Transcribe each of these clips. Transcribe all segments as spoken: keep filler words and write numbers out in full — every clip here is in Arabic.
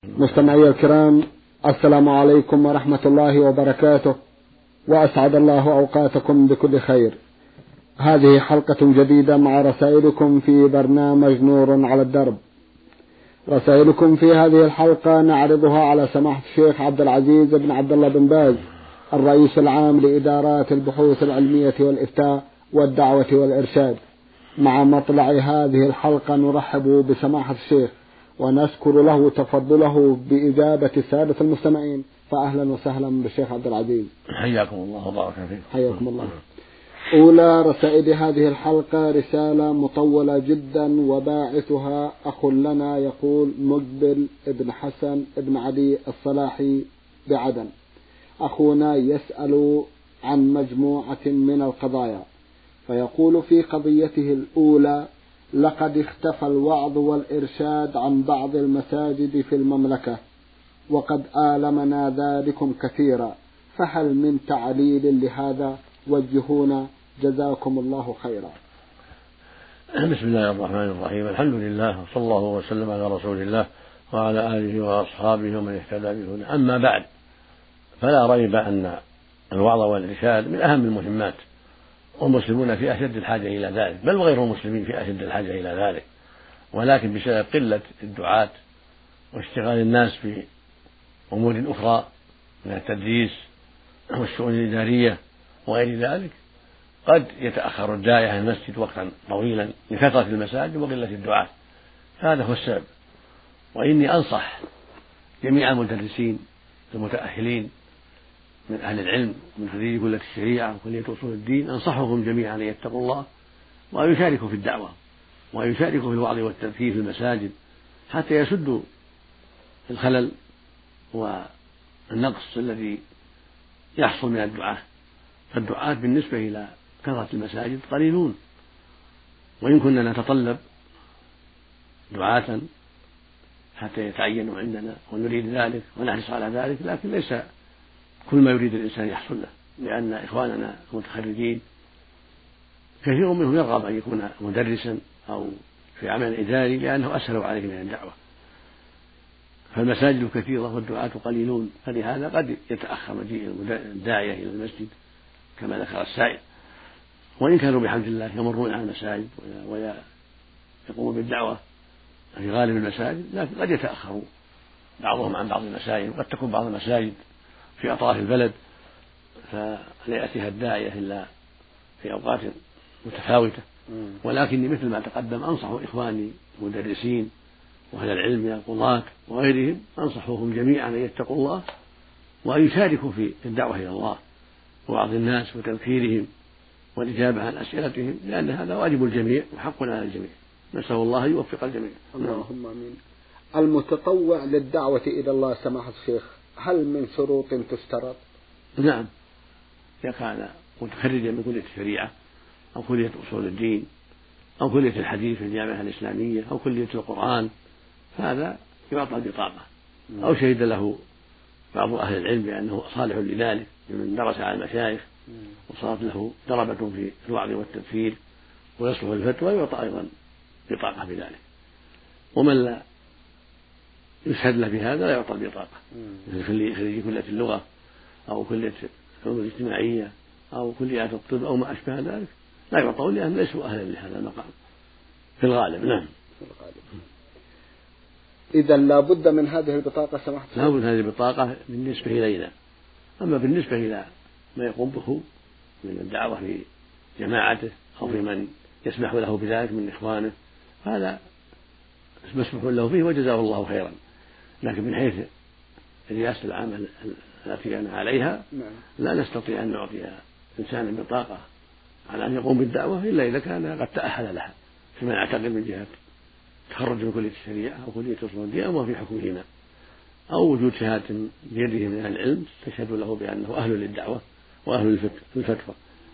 مستمعي الكرام، السلام عليكم ورحمة الله وبركاته، وأسعد الله أوقاتكم بكل خير. هذه حلقة جديدة مع رسائلكم في برنامج نور على الدرب. رسائلكم في هذه الحلقة نعرضها على سماحة الشيخ عبد العزيز بن عبد الله بن باز، الرئيس العام لإدارات البحوث العلمية والإفتاء والدعوة والإرشاد. مع مطلع هذه الحلقة نرحب بسماحة الشيخ ونشكر له تفضله بإجابة السادة المستمعين، فأهلا وسهلا بالشيخ عبد العزيز. حياكم الله وبارك فيكم. حياكم الله. أولى رسائل هذه الحلقة رسالة مطولة جدا وباعثها أخ لنا يقول مقبل ابن حسن ابن علي الصلاحي بعدن. أخونا يسأل عن مجموعة من القضايا، فيقول في قضيته الأولى: لقد اختفى الوعظ والإرشاد عن بعض المساجد في المملكة، وقد آلمنا ذلكم كثيرا، فهل من تعليل لهذا؟ وجهونا جزاكم الله خيرا. بسم الله الرحمن الرحيم، الحمد لله وصلى الله وسلم على رسول الله وعلى آله وأصحابه ومن اهتدى بهداه. أما بعد، فلا ريب أن الوعظ والإرشاد من أهم المهمات، والمسلمون في أشد الحاجة إلى ذلك، بل وغير المسلمين في أشد الحاجة إلى ذلك، ولكن بسبب قلة الدعاة واشتغال الناس في أمور أخرى من التدريس والشؤون الإدارية وغير ذلك قد يتأخر الداعية عن المسجد وقتا طويلا لكثرة المساجد وقلة الدعاة. هذا هو السبب. وإني أنصح جميع المدرسين المتأهلين من أهل العلم من خريج كلية الشريعة وكلية أصول الدين، أنصحهم جميعا أن يتقوا الله وأن يشاركوا في الدعوة وأن يشاركوا في الوعظ والتذكير في المساجد حتى يسدوا الخلل والنقص الذي يحصل من الدعاة. فالدعاة بالنسبة إلى كثرة المساجد قليلون، وإن كنا نتطلب دعاة حتى يتعينوا عندنا ونريد ذلك ونحرص على ذلك، لكن ليس كل ما يريد الإنسان يحصل له، لأن إخواننا المتخرجين كثير منهم يرغب أن يكون مدرسا أو في عمل إداري لأنه أسهل عليه من الدعوة. فالمساجد كثيرة والدعاة قليلون، فلهذا قد يتأخر مجيء الداعية إلى المسجد كما ذكر السائل. وإن كانوا بحمد الله يمرون على المساجد ويقومون بالدعوة في غالب المساجد، لكن قد يتأخروا بعضهم عن بعض المساجد، وقد تكون بعض المساجد في أطراف البلد فلا يأتيها الداعية إلا في أوقات متفاوتة. ولكني مثل ما تقدم أنصح إخواني المدرسين وأهل العلم من القضاة وغيرهم، أنصحهم جميعا أن يتقوا الله وأن يشاركوا في الدعوة إلى الله ووعظ الناس وتذكيرهم والإجابة عن أسئلتهم، لأن هذا واجب الجميع وحق على الجميع. نسأل الله أن يوفق الجميع. اللهم آمين. المتطوع للدعوة إلى الله سماحة الشيخ، هل من شروط تشترط؟ نعم، إذا كان متخرجا من كلية الشريعة أو كلية أصول الدين أو كلية الحديث في الجامعة الإسلامية أو كلية القرآن، فهذا يعطى البطاقة، أو شهد له بعض أهل العلم بأنه صالح لذلك ممن درس على المشايخ وصارت له دربة في الوعظ والتذكير ويصلح الفتوى، يعطى أيضا بطاقة بذلك. ومن لا يشهد له بهذا لا يعطى البطاقة، مثل خريج كلية اللغة أو كلية العلوم الاجتماعية أو كليات الطب أو ما أشبه ذلك لا يعطون، لأن ليسوا أهلا لهذا المقام في الغالب. نعم، في الغالب. إذا لا بد من هذه البطاقة سماحة لا بد من هذه البطاقة بالنسبة إلينا. أما بالنسبة إلى ما يقوم به من الدعوة في جماعته أو في من يسمح له بذلك من إخوانه، هذا مسموح له فيه وجزاه الله خيرا. لكن من حيث الرئاسة العامة التي أنا عليها لا نستطيع أن نعطي إنسانا بطاقة على أن يقوم بالدعوة إلا إذا كان قد تأهل لها، فيما نعتقد من جهة تخرج من كلية الشريعة أو كلية أصول الدين أو في حكمهما، أو وجود شهادة بيده من أهل العلم تشهد له بأنه أهل للدعوة وأهل للفتوى.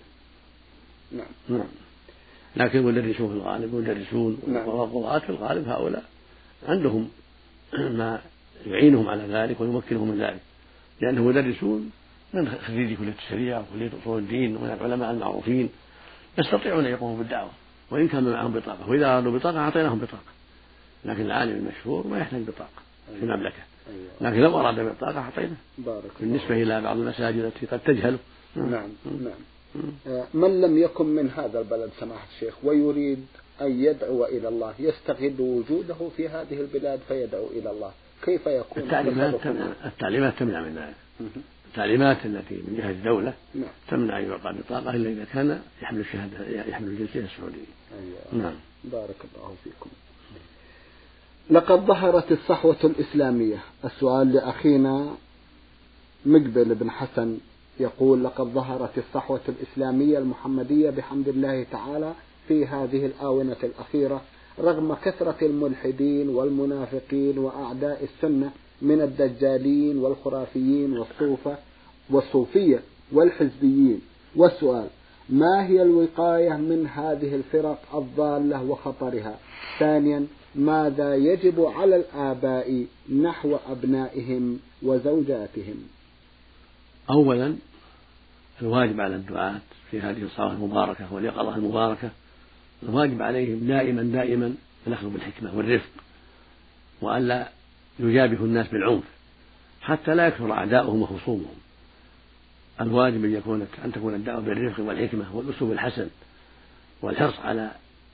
نعم. نعم. لكن المدرسون في الغالب المدرسون والقضاة في الغالب هؤلاء عندهم ما يعينهم على ذلك ويمكنهم من ذلك، لأنهم مدرسون من خريج كلية الشريعة وكلية أصول الدين ومن العلماء المعروفين يستطيعون أن يقوموا بالدعوة وإن كان معهم بطاقة، وإذا أرادوا بطاقة أعطيناهم بطاقة. لكن العالم المشهور ما يحتاج بطاقة، في المملكة، لكن لو أراد بالطاقة أعطينا بالنسبة إلى بعض المساجد التي قد تجهل. نعم نعم. من لم يكن من هذا البلد سماحة الشيخ ويريد أن يدعو إلى الله يستغل وجوده في هذه البلاد فيدعو إلى الله، كيف يكون؟ التعليمات تمنع, التعليمات تمنع من ذلك. التعليمات التي من جهة الدولة نعم. تمنع أن يعطى بطاقة إلا إذا كان يحمل الشهادة يحمل الجنسية السعودية. أيوة. نعم. بارك الله فيكم. لقد ظهرت الصحوة الإسلامية. السؤال لأخينا مقبل بن حسن يقول: لقد ظهرت الصحوة الإسلامية المحمدية بحمد الله تعالى في هذه الآونة الأخيرة رغم كثرة الملحدين والمنافقين وأعداء السنة من الدجالين والخرافيين والصوفة والصوفية والحزبيين. والسؤال: ما هي الوقاية من هذه الفرق الضالة وخطرها؟ ثانيا: ماذا يجب على الآباء نحو أبنائهم وزوجاتهم؟ أولا الواجب على الدعاة في هذه الصلاة المباركة واليقظة المباركة الواجب عليهم دائما دائما الأخذ بالحكمة والرفق، وألا يجابه الناس بالعنف حتى لا يكثر أعداؤهم وخصومهم. الواجب أن يكون أن تكون الدعوة بالرفق والحكمة والأسلوب الحسن والحرص على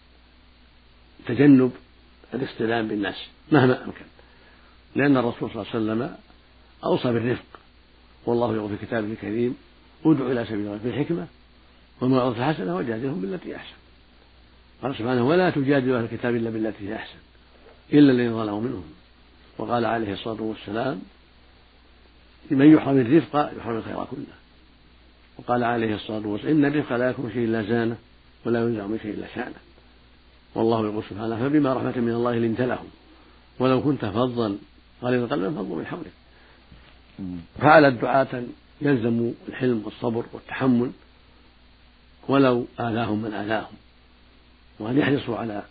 تجنب الاصطدام بالناس مهما أمكن، لأن الرسول صلى الله عليه وسلم أوصى بالرفق، والله يقول في كتابه الكريم: ادع إلى سبيل ربك بالحكمة والموعظة الحسنة وجادلهم بالتي أحسن. قال سبحانه: ولا تجادلوا أهل الكتاب إلا بالتي هي أحسن إلا الذين ظلموا منهم. وقال عليه الصلاة والسلام: لمن يحرم الرفق يحرم الخير كله. وقال عليه الصلاة والسلام: إن الرفق لا يكون شيء إلا زانه ولا ينزع من شيء إلا شانه. والله يقول سبحانه: فبما رحمة من الله لنت لهم ولو كنت فظا غليظ القلب انفضوا من حولك. فعلى الدعاة يلزم الحلم والصبر والتحمل ولو آذاهم من آذاهم، وأن يحرصوا على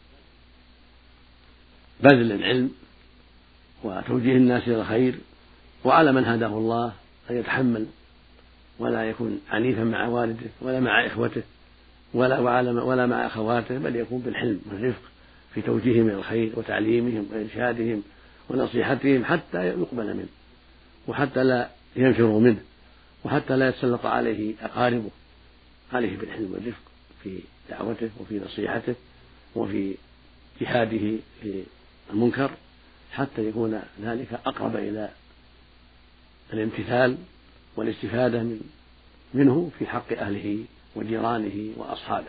بذل العلم وتوجيه الناس إلى الخير، وعلى من هداه الله أن يتحمل ولا يكون عنيفا مع والده ولا مع إخوته ولا ولا مع أخواته، بل يكون بالحلم والرفق في توجيههم إلى الخير وتعليمهم وإرشادهم ونصيحتهم حتى يقبل منه وحتى لا ينفروا منه وحتى لا يتسلط عليه أقاربه. عليه بالحلم والرفق في دعوته وفي نصيحته وفي جهاده في المنكر حتى يكون ذلك أقرب إلى الامتثال والاستفادة منه في حق أهله وجيرانه وأصحابه.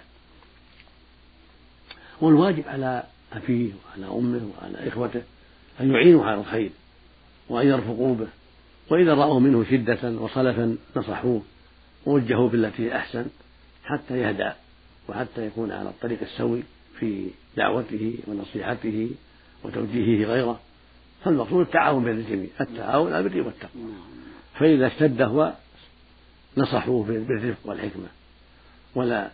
والواجب على أبيه وعلى أمه وعلى إخوته أن يعينوا على الخير وأن يرفقوا به، وإذا رأوا منه شدة وصلفا نصحوه ووجهوه بالتي أحسن حتى يهدى وحتى يكون على الطريق السوي في دعوته ونصيحته وتوجيهه غيره. فالمقصود التعاون بين الجميع، التعاون على البر والتقوى. فإذا اشتد هو نصحوه بالرفق والحكمة ولا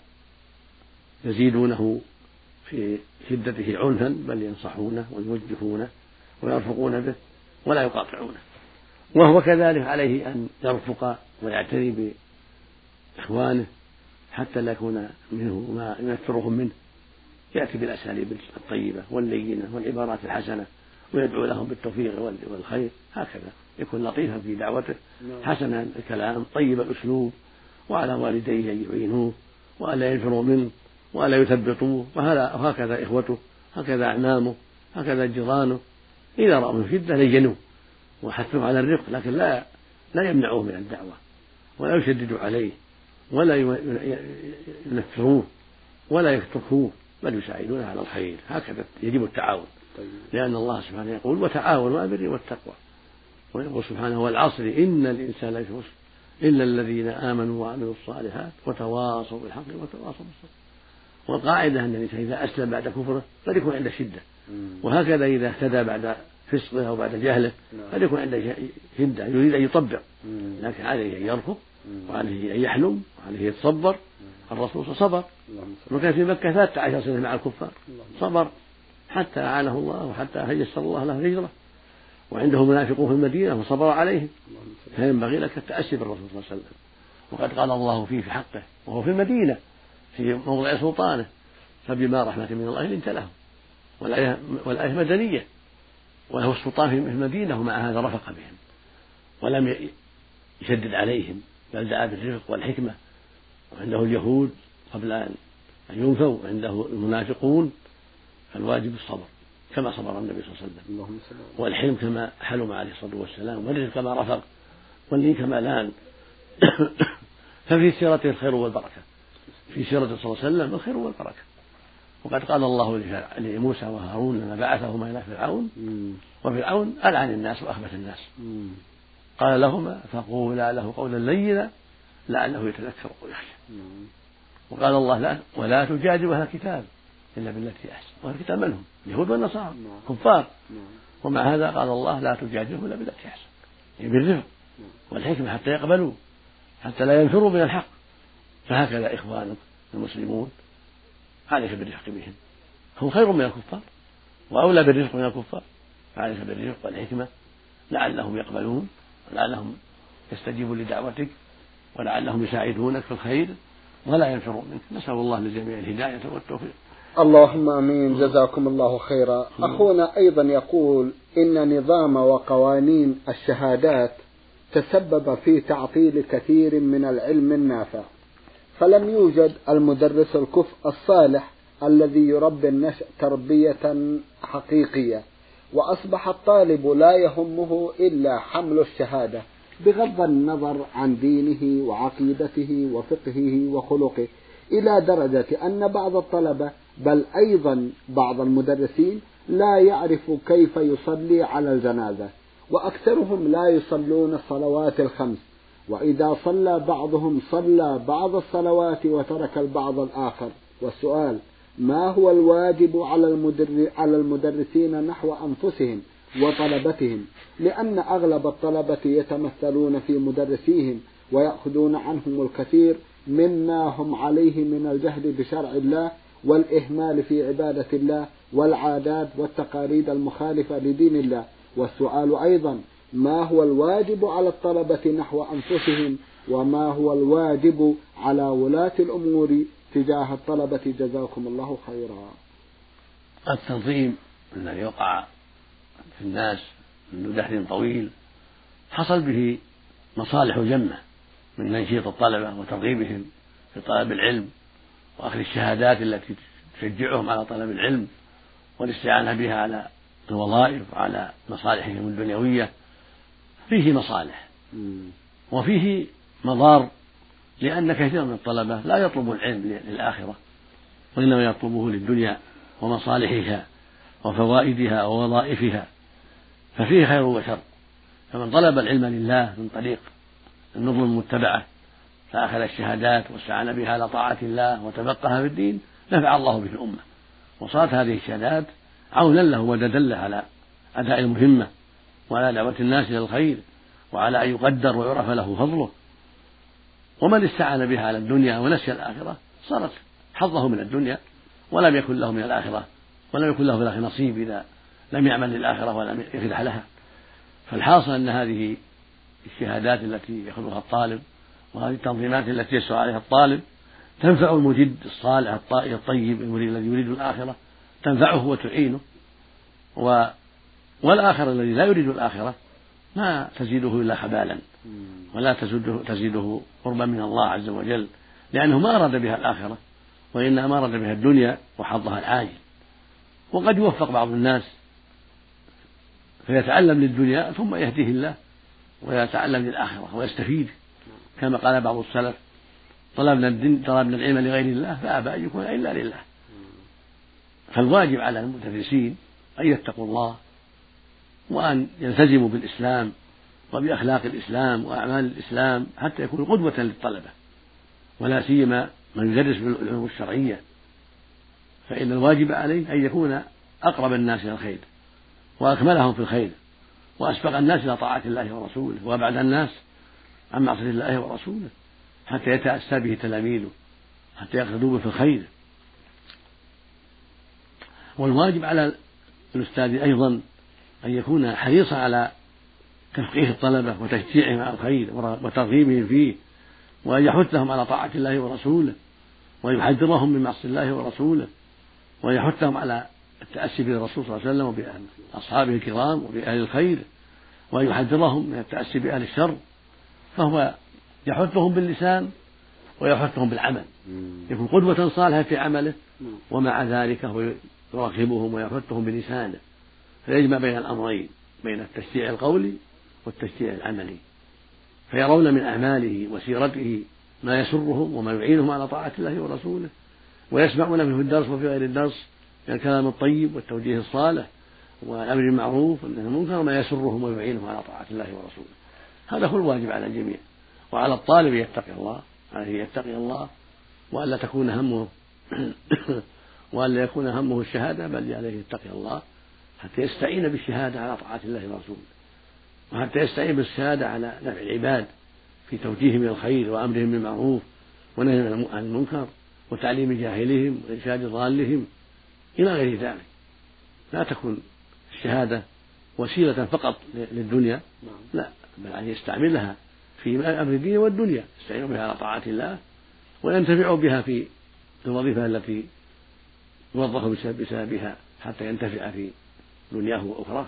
يزيدونه في شدته عنفا، بل ينصحونه ويوجهونه ويرفقون به ولا يقاطعونه. وهو كذلك عليه أن يرفق ويعتني بإخوانه حتى لا يكون منه ما ينفرهم منه، يأتي بالأساليب الطيبة واللينة والعبارات الحسنة ويدعو لهم بالتوفيق والخير، هكذا يكون لطيفا في دعوته حسنا الكلام طيب الأسلوب. وعلى والديه أن يعينوه وألا ينفروا منه وألا يثبطوه، وهكذا إخوته هكذا أعمامه هكذا جيرانه إذا رأوا من شدة لينوه وحثوا على الرفق، لكن لا لا يمنعوه من الدعوة ولا يشددوا عليه ولا ينفروه ولا يتركوه، بل يساعدونه على الخير. هكذا يجب التعاون. لأن الله سبحانه يقول: وتعاونوا على البر والتقوى. ويقول سبحانه: والعصر إن الإنسان لفي خسر إلا الذين آمنوا وعملوا الصالحات وتواصوا بالحق وتواصوا بالصبر. والقاعدة أن الإنسان إذا أسلم بعد كفره فليكن عند شدة، وهكذا إذا اهتدى بعد فسقه أو بعد جهله فليكن عند شدة يريد أن يطبق، لكن عليه أن يرفق وعليه أن يحلم وعليه يتصبر. الرسول صبر وكان في مكة ثلاثة عشر سنة مع الكفار، صبر حتى أعانه الله وحتى يسر الله له الهجرة، وعنده منافقون في المدينة وصبر عليهم. فينبغي لك التأسي بالرسول صلى الله عليه وسلم، وقد قال الله فيه في حقه وهو في المدينة في موضع سلطانه: فبما رحمة من الله لنت لهم. والآية مدنية وله السلطان في المدينة، ومع هذا رفق بهم ولم يشدد عليهم، بل دعا بالرفق والحكمة. وعنده اليهود قبل أن ينفوا، عنده المنافقون، فالواجب الصبر كما صبر النبي صلى الله عليه وسلم، والحلم كما حلم عليه الصلاة والسلام، والرفق كما رفق، واللين كما لان. ففي سيرته الخير والبركة، في سيرته صلى الله عليه وسلم الخير والبركة. وقد قال الله لموسى وهارون لما بعثهما إلى فرعون، وفرعون ألعن الناس وأخبث الناس، قال لهما فقولا له قولا لينا لعله يتذكر ويخشى. وقال الله لا ولا تجادلوا أهل الكتاب إلا بالتي أحسن. وأهل الكتاب من هم؟ اليهود والنصارى كفار، ومع هذا قال الله لا تجادلوا إلا بالتي أحسن، يعني بالرفق والحكمة حتى يقبلوا، حتى لا ينفروا من الحق. فهكذا إخوانك المسلمون عليك بالرفق بهم، هم خير من الكفار وأولى بالرفق من الكفار، فعليك بالرفق والحكمة لعلهم يقبلون، ولعلهم يستجيبوا لدعوتك، ولعلهم يساعدونك في الخير ولا ينفرون منك. نسأل الله للجميع الهداية والتوفيق. اللهم آمين. جزاكم الله خيرا. أخونا أيضا يقول إن نظام وقوانين الشهادات تسبب في تعطيل كثير من العلم النافع، فلم يوجد المدرس الكفء الصالح الذي يربي النشء تربية حقيقية، وأصبح الطالب لا يهمه إلا حمل الشهادة بغض النظر عن دينه وعقيدته وفقهه وخلقه، إلى درجة أن بعض الطلبة بل أيضا بعض المدرسين لا يعرف كيف يصلي على الجنازة، وأكثرهم لا يصلون الصلوات الخمس، وإذا صلى بعضهم صلى بعض الصلوات وترك البعض الآخر. والسؤال: ما هو الواجب على المدرسين نحو أنفسهم وطلبتهم؟ لأن أغلب الطلبة يتمثلون في مدرسيهم ويأخذون عنهم الكثير مما هم عليه من الجهل بشرع الله والإهمال في عبادة الله والعادات والتقاليد المخالفة لدين الله. والسؤال أيضا: ما هو الواجب على الطلبة نحو أنفسهم، وما هو الواجب على ولاة الأمور تجاه الطلبة؟ جزاكم الله خيرا. التنظيم الذي يقع في الناس منذ دهر طويل حصل به مصالح جمة من تنشيط الطلبة وترغيبهم في طلب العلم وأخذ الشهادات التي تشجعهم على طلب العلم والاستعانة بها على الوظائف وعلى مصالحهم الدنيوية. فيه مصالح وفيه مضار، لأن كثير من الطلبة لا يطلب العلم للآخرة وإنما يطلبه للدنيا ومصالحها وفوائدها ووظائفها، ففيه خير وشر. فمن طلب العلم لله من طريق النظم المتبعة فأخذ الشهادات واستعان بها على طاعة الله وتفقه في الدين نفع الله به الأمة، وصارت هذه الشهادات عونا له وددا له على أداء المهمة وعلى دعوة الناس إلى الخير وعلى أن يقدر ويعرف له فضله. ومن استعان بها على الدنيا ونسي الآخرة صارت حظه من الدنيا ولم يكن له من الآخرة ولم يكن له في الآخرة نصيب إذا لم يعمل للآخرة ولم يفلح لها. فالحاصل أن هذه الشهادات التي يأخذها الطالب وهذه التنظيمات التي يسعى عليها الطالب تنفع المجد الصالح الطائع الطيب المريد الذي يريد الآخرة، تنفعه وتعينه، و... والآخر الذي لا يريد الآخرة ما تزيده إلا خبالا ولا تزيده, تزيده قربا من الله عز وجل، لأنه ما أراد بها الآخرة وإنما أراد بها الدنيا وحظها العاجل. وقد يوفق بعض الناس فيتعلم للدنيا ثم يهديه الله ويتعلم للآخرة ويستفيد، كما قال بعض السلف: طلبنا الدين طلبنا العلم لغير الله فأبى أن يكون إلا لله. فالواجب على المدرسين أن يتقوا الله وأن يلتزموا بالإسلام وبأخلاق الإسلام وأعمال الإسلام حتى يكونوا قدوة للطلبة، ولا سيما من يدرس بالعلوم الشرعية، فإن الواجب عليه أن يكون أقرب الناس إلى الخير وأكملهم في الخير وأسبق الناس إلى طاعة الله ورسوله وأبعد الناس عن معصية الله ورسوله حتى يتأسى به تلاميذه حتى يقتدوا به في الخير. والواجب على الأستاذ أيضا أن يكون حريصا على تفقيه الطلبة وتشجيعهم على الخير وترغيبهم فيه، وأن يحثهم على طاعة الله ورسوله ويحذرهم من معصية الله ورسوله ويحثهم على التأسي بالرسول صلى الله عليه وسلم وبأصحابه الكرام وبأهل الخير، وأن يحذرهم من التأسي بأهل الشر، فهو يحثهم باللسان ويحثهم بالعمل، يكون قدوة صالحة في عمله، ومع ذلك هو يراقبهم ويحثهم بلسانه، فيجمع بين الأمرين، بين التشجيع القولي والتشجيع العملي، فيرون من أعماله وسيرته ما يسرهم وما يعينهم على طاعة الله ورسوله، ويسمعون منه في الدرس وفي غير الدرس من الكلام الطيب والتوجيه الصالح والأمر بالمعروف والنهي عن المنكر ما يسرهم ويعينهم على طاعة الله ورسوله. هذا هو الواجب على الجميع، وعلى الطالب يتقي الله، عليه يتقي الله، وألا تكون همه وألا يكون همه الشهادة، بل عليه يتقي الله حتى يستعين بالشهادة على طاعة الله ورسوله، وحتى يستعين بالشهادة على نفع العباد في توجيههم إلى الخير وأمرهم بالمعروف ونهيهم عن المنكر وتعليم جاهلهم وإرشاد ضالهم إلى غير ذلك. لا تكون الشهادة وسيلة فقط للدنيا، لا، بل أن يستعملها في أمر الدين والدنيا، يستعين بها على طاعة الله وينتفع بها في الوظيفة التي يوظف بسببها حتى ينتفع في دنياه وأخراه.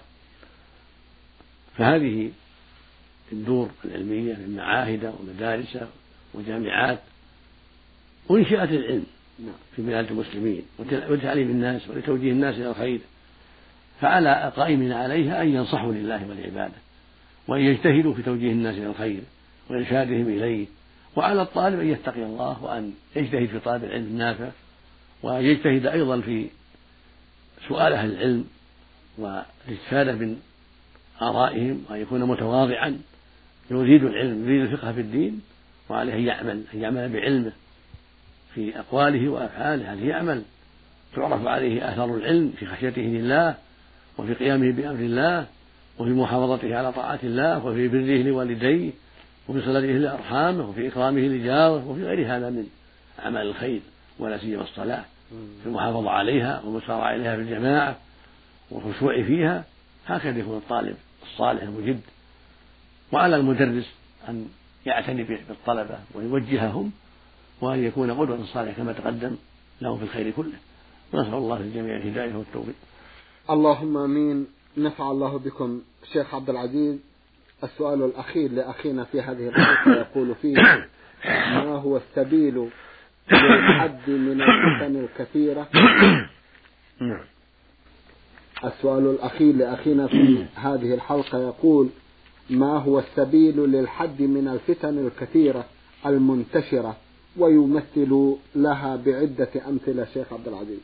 فهذه الدور العلمية من معاهد ومدارس وجامعات أنشئت للعلم في بلاد المسلمين وتعليم الناس ولتوجيه الناس إلى الخير، فعلى القائمين عليها أن ينصحوا لله ولعباده وأن يجتهدوا في توجيه الناس إلى الخير وإرشادهم إليه، وعلى الطالب أن يتقي الله وأن يجتهد في طلب العلم النافع، ويجتهد أيضا في سؤال أهل العلم والاستفادة من آرائهم، وأن يكون متواضعا يريد العلم يريد الفقه في الدين، وعليه أن يعمل أن يعمل بعلمه في أقواله وأفعاله، هل يعمل تعرف عليه آثار العلم في خشيته لله وفي قيامه بأمر الله وفي محافظته على طاعة الله وفي بره لوالديه وفي صلته لأرحامه وفي إكرامه لجاره وفي غير هذا من أعمال الخير، ولا سيما الصلاة في المحافظة عليها والمسارعة إليها في الجماعة والخشوع فيها. هكذا يكون الطالب الصالح المجد. وعلى المدرس أن يعتني بالطلبة ويوجههم وأن يكون قدوة صالحة كما تقدم له في الخير كله. ونسأل الله للجميع الهداية والتوفيق. اللهم آمين. نفع الله بكم. شيخ عبد العزيز، السؤال الأخير لأخينا في هذه الحلقة يقول فيه: ما هو السبيل للحد من الفتن الكثيرة؟ السؤال الأخير لأخينا في هذه الحلقة يقول: ما هو السبيل للحد من الفتن الكثيرة المنتشرة، ويمثل لها بعدة أمثلة شيخ عبد العزيز.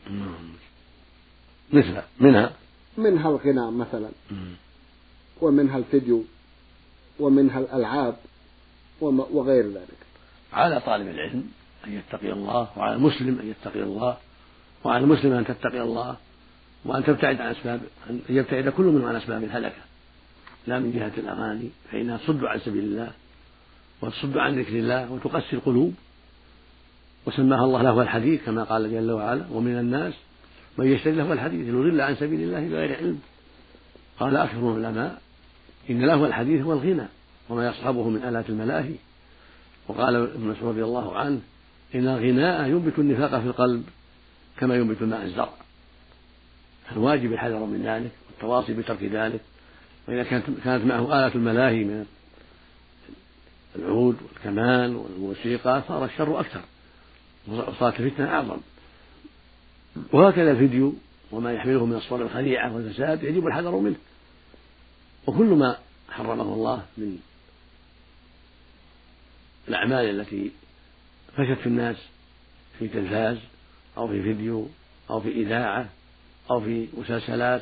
مثل منها منها الغناء مثلا، ومنها الفيديو، ومنها الألعاب وغير ذلك. على طالب العلم أن يتقي الله، وعلى المسلم أن يتقي الله، وعلى المسلم أن تتقي الله، وأن تبتعد عن أسباب أن يبتعد كل منهم عن أسباب الهلكة، لا من جهة الأغاني فإنها تصد عن سبيل الله وتصد عن ذكر الله وتقسي القلوب، وسماها الله لهو الحديث كما قال جل وعلا: ومن الناس من يشتري لهو الحديث ليضل عن سبيل الله بغير علم. قال أكثر العلماء: إن لهو الحديث هو الغنى وما يصحبه من آلات الملاهي. وقال ابن مسعود رضي الله عنه: إن الغناء ينبت النفاق في القلب كما ينبت الماء الزرع. فالواجب الحذر من ذلك والتواصي بترك ذلك. وإذا كانت كانت معه آلة الملاهي من العود والكمان والموسيقى صار الشر أكثر وصارت الفتنة أعظم. وهكذا الفيديو وما يحمله من الصور الخليعة والفساد يجب الحذر منه، وكل ما حرمه الله من الأعمال التي فشت في الناس في تلفاز أو في فيديو أو في إذاعة أو في مسلسلات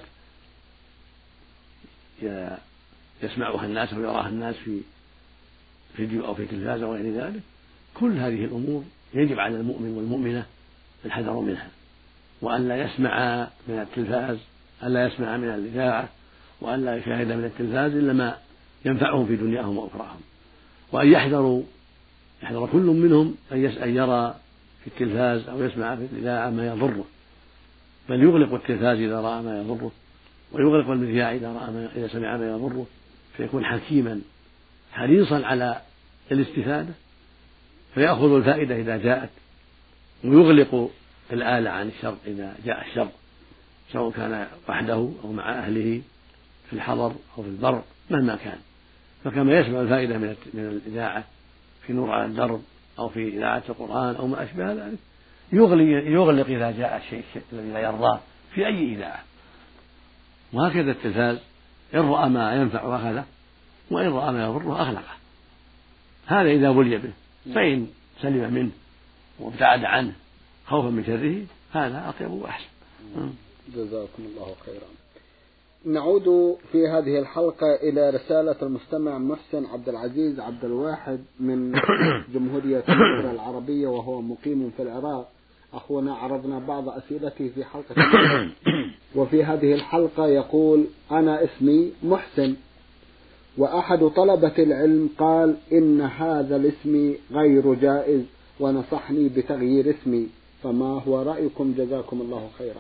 يسمعها الناس أو يراها الناس في فيديو أو في تلفاز أو غير ذلك، كل هذه الأمور يجب على المؤمن والمؤمنة الحذر منها، وأن لا يسمع من التلفاز، أن لا يسمع من الإذاعة، وأن لا يشاهد من التلفاز إلا ما ينفعهم في دنياهم وأخراهم، وأن يحذروا يحذر كل منهم أن يرى في التلفاز أو يسمع في الإذاعة ما يضره، بل يغلق التلفاز إذا رأى ما يضره، ويغلق المذياع إذا رأى ما إذا سمع ما يضره، فيكون حكيما حريصا على الاستفادة فيأخذ الفائدة إذا جاءت، ويغلق الآلة عن الشر إذا جاء الشر، سواء كان وحده أو مع أهله في الحضر أو في البر مهما كان. فكما يسمع الفائدة من الإذاعة في نور على الدرب أو في إذاعة القرآن أو ما أشبه ذلك يغلق إذا جاء الشيء الذي لا يرضاه في أي إذاعة. وهكذا التلفاز إن رأى ما ينفع أخذه وإن رأى ما يضره أغلقه. هذا إذا بلي به، فإن سلم منه وابتعد عنه خوفا من شره هذا أطيب وأحسن. جزاكم الله خيرا. نعود في هذه الحلقة إلى رسالة المستمع محسن عبد العزيز عبد الواحد من جمهورية مصر العربية وهو مقيم في العراق. أخونا عرضنا بعض أسئلته في حلقة وفي هذه الحلقة يقول: أنا اسمي محسن، وأحد طلبة العلم قال إن هذا الاسم غير جائز ونصحني بتغيير اسمي، فما هو رأيكم جزاكم الله خيرا؟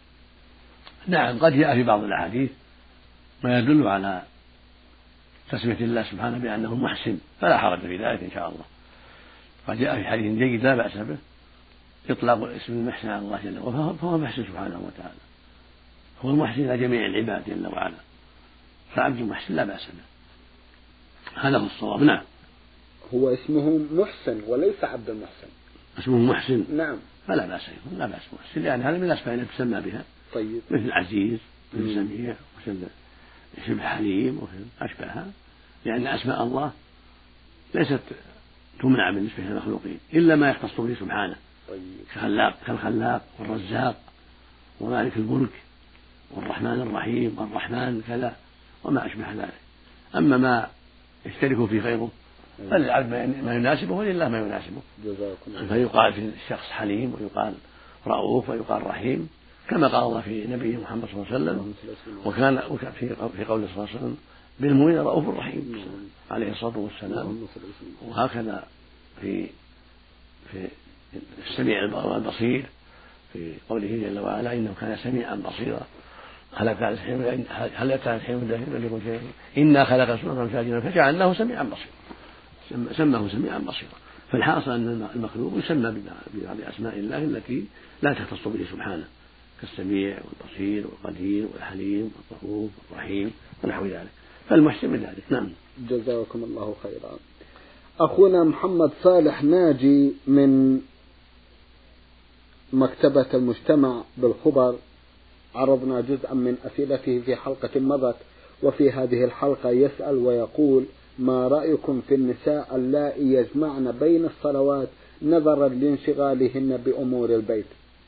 نعم، قد جاء في بعض الأحاديث ما يدل على تسمية الله سبحانه بأنه محسن، فلا حرج في ذلك إن شاء الله. قد جاء في حديث جيد لا بأس به إطلاق اسم المحسن على الله جل وعلا، فهو محسن سبحانه وتعالى، هو المحسن إلى جميع العباد جل وعلا، فعبد محسن لا بأس به، هذا هو الصواب. نعم، هو اسمه محسن وليس عبد المحسن، اسمه محسن. نعم، فلا بأس لا بأس محسن، لأن هذا من الأسماء التي تسمى بها. طيب، مثل عزيز مثل سميع مثل شبه حليم ومثل أشبهها، لأن أسماء الله ليست تمنع بالنسبة للمخلوقين إلا ما يختص به سبحانه. طيب. كخلاق كالخلاق والرزاق ومالك الملك والرحمن الرحيم والرحمن كذا وما أشبه ذلك. أما ما يشترك في غيره فللعبد ما يناسبه ولله ما يناسبه. فيقال في الشخص حليم ويقال رؤوف ويقال رحيم، كما قال الله في نبيه محمد صلى الله عليه وسلم، وكان في قوله صلى الله عليه وسلم بالمؤمنين رؤوف رحيم عليه الصلاة والسلام. وهكذا في في السميع البصير في قوله جل وعلا إنه كان سميعا بصيرا. هل أتى الحين إنا خلق سورة فاجرا فجعلناه سميعا بصيرا، سماه سميعا بصيرا. فالحاصل أن المخلوق يسمى ببعض أسماء الله التي لا تختص به سبحانه، كالسميع والبصير والقدير والحليم والرؤوف والرحيم ونحو ذلك، فالمحسن من ذلك. نعم، جزاكم الله خيرا. أخونا محمد صالح ناجي من مكتبة المجتمع بالخبر عرضنا جزءا من أسئلته في حلقة مضت، وفي هذه الحلقة يسأل ويقول: ما رأيكم في النساء اللائي يجمعن بين الصلوات نظرا لانشغالهن بأمور البيت؟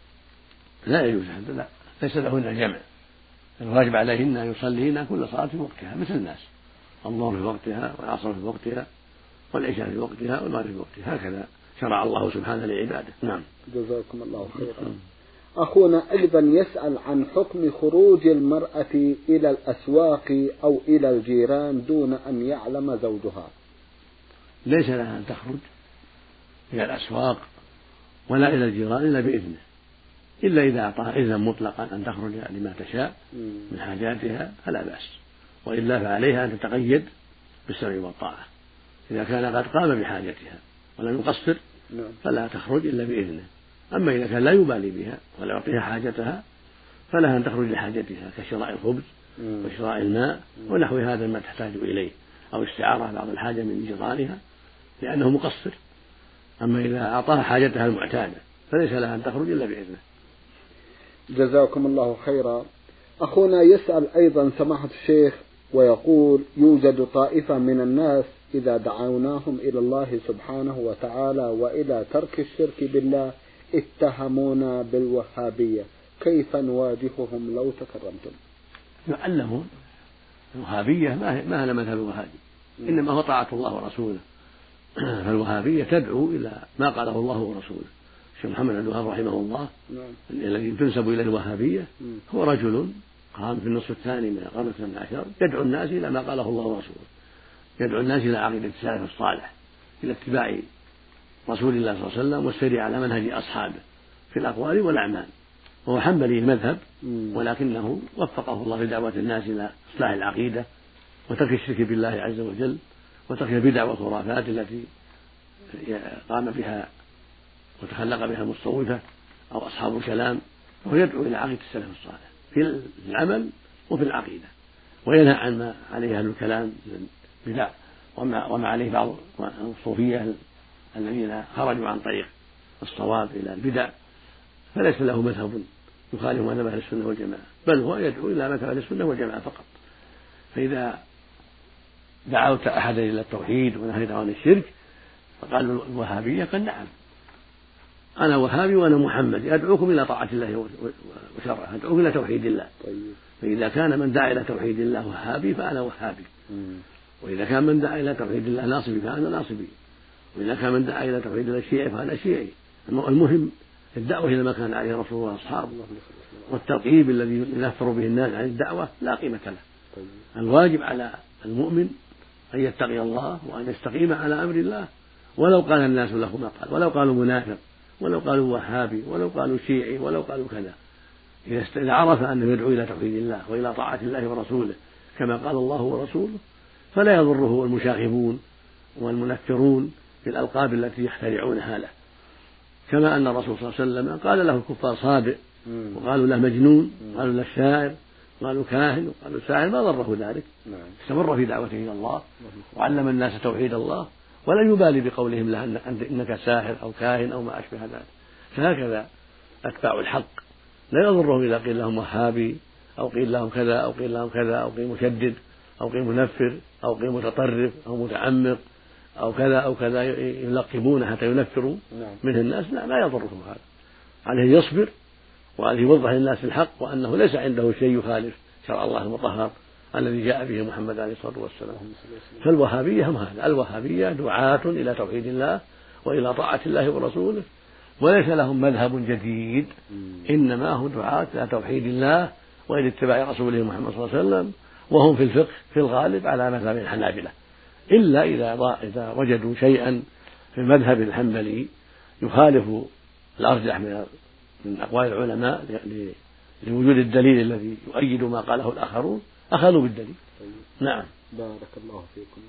لا يجوز، لا، ليس لهن جمع، الواجب عليهن أن يصلين كل صلاة في وقتها مثل الناس، الظهر في وقتها والعصر في وقتها والعشاء في وقتها والمغرب في وقتها، هكذا شرع الله سبحانه لعباده. نعم، جزاكم الله خيرا. أخونا أيضا يسأل عن حكم خروج المرأة إلى الأسواق أو إلى الجيران دون أن يعلم زوجها. ليس لها أن تخرج إلى الأسواق ولا إلى الجيران إلا بإذنه، إلا إذا أعطاها إذنا مطلقا أن تخرج لما تشاء من حاجاتها فلا بأس، وإلا فعليها أن تتقيد بالسمع والطاعة. إذا كان قد قام بحاجتها ولم يقصر فلا تخرج إلا بإذنه. أما إذا كان لا يبالي بها ولا يعطيها حاجتها فلها أن تخرج لحاجتها كشراء الخبز وشراء الماء ونحو هذا ما تحتاج إليه، أو استعارة بعض الحاجة من جيرانها لأنه مقصر. أما إذا أعطاها حاجتها المعتادة فليس لها أن تخرج إلا بإذنه. جزاكم الله خيرا. أخونا يسأل أيضا سماحة الشيخ ويقول: يوجد طائفة من الناس إذا دعوناهم إلى الله سبحانه وتعالى وإلى ترك الشرك بالله اتهمونا بالوهابية، كيف نواجههم لو تكرمتم؟ يعلمون الوهابية ما هي مذهب الوهابي، إنما هو طاعة الله ورسوله. فالوهابية تدعو إلى ما قاله الله ورسوله. الشيخ محمد عبد الوهاب رحمه الله الذي تنسب إلى الوهابية هو رجل قام في النصف الثاني من القرن الثامن عشر يدعو الناس إلى ما قاله الله ورسوله، يدعو الناس إلى عقيدة السلف الصالح، إلى اتباع رسول الله صلى الله عليه وسلم والسير على منهج أصحابه في الأقوال والأعمال. وهو حنبلي المذهب ولكنه وفقه الله لدعوة الناس إلى إصلاح العقيدة وترك الشرك بالله عز وجل وترك البدع والخرافات التي قام بها وتخلق بها المتصوفة أو أصحاب الكلام، وهو يدعو إلى عقيدة السلف الصالح. في العمل وفي العقيدة، وينهى عن ما عليه أهل الكلام من البدع وما, وما عليه بعض الصوفية الذين خرجوا عن طريق الصواب إلى البدع، فليس له مذهب يخالف مذهب أهل السنة والجماعة، بل هو يدعو إلى مذهب أهل السنة والجماعة فقط. فإذا دعوت أحدا إلى التوحيد ونهيته عن الشرك فقالوا الوهابية قال نعم أنا وهابي وأنا محمد أدعوكم إلى طاعة الله وشرعه، أدعوكم إلى توحيد الله. فإذا كان من دعا إلى توحيد الله وهابي فأنا وهابي، وإذا كان من دعا إلى توحيد الله ناصبي فأنا ناصبي، وإذا كان من دعا إلى توحيد الله شيعي فأنا شيعي. المهم الدعوة إلى ما كان عليه رسول الله وأصحابه، والترغيب الذي ينفر به الناس عن الدعوة لا قيمة له. الواجب على المؤمن أن يتقي الله وأن يستقيم على أمر الله، ولو قال الناس له ما قال، ولو قالوا منافق، ولو قالوا وهابي، ولو قالوا شيعي، ولو قالوا كذا، إذا عرف أنه يدعو إلى توحيد الله وإلى طاعة الله ورسوله كما قال الله ورسوله فلا يضره المشاغبون والمنفرون بالألقاب التي يخترعونها له، كما أن الرسول صلى الله عليه وسلم قال له الكفار صابئ، وقالوا له مجنون، وقالوا له شاعر، وقالوا كاهن، وقالوا ساحر، ما ضره ذلك، استمر في دعوته إلى الله وعلم الناس توحيد الله، ولا يبالي بقولهم له إنك ساحر أو كاهن أو ما أشبه ذلك. فهكذا أتباع الحق لا يضرهم إذا قيل لهم وهابي أو قيل لهم كذا أو قيل لهم كذا أو قيل مشدد أو قيل منفر أو قيل متطرف أو متعمق أو كذا أو كذا يلقبون حتى ينفروا منه الناس، لا, لا يضرهم هذا. عليه يصبر وعليه يوضح للناس الحق وأنه ليس عنده شيء يخالف شرع الله المطهر الذي جاء به محمد عليه الصلاة والسلام. فالوهابية هم هذا، الوهابية دعاة إلى توحيد الله وإلى طاعة الله ورسوله، وليس لهم مذهب جديد، إنما هم دعاة إلى توحيد الله وإلى اتباع رسوله محمد صلى الله عليه وسلم، وهم في الفقه في الغالب على مذهب الحنابلة، إلا إذا وجدوا شيئا في المذهب الحنبلي يخالف الأرجح من أقوال العلماء لوجود الدليل الذي يؤيد ما قاله الآخرون أخذوا بالدليل. نعم. بارك الله فيكم.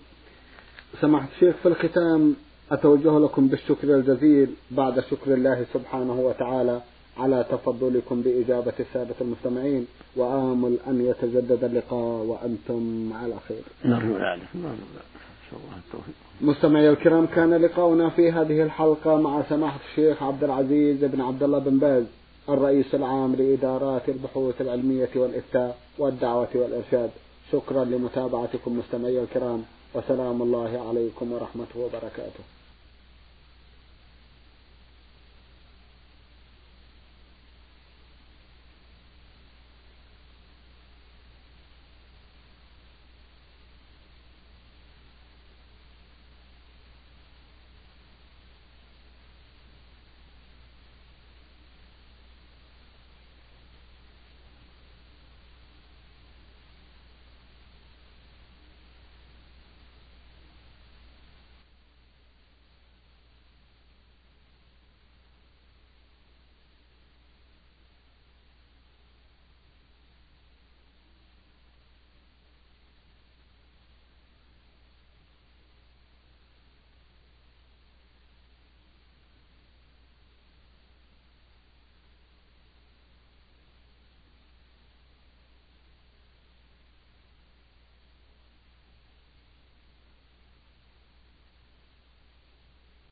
سماحة الشيخ، في الختام أتوجه لكم بالشكر الجزيل بعد شكر الله سبحانه وتعالى على تفضلكم بإجابة السادة المستمعين، وآمل أن يتجدد اللقاء وأنتم على خير. نرجو ذلك. مستمعي الكرام، كان لقاؤنا في هذه الحلقة مع سماحة الشيخ عبد العزيز بن عبد الله بن باز، الرئيس العام لإدارات البحوث العلمية والإفتاء والدعوة والإرشاد. شكرا لمتابعتكم مستمعي الكرام، وسلام الله عليكم ورحمته وبركاته.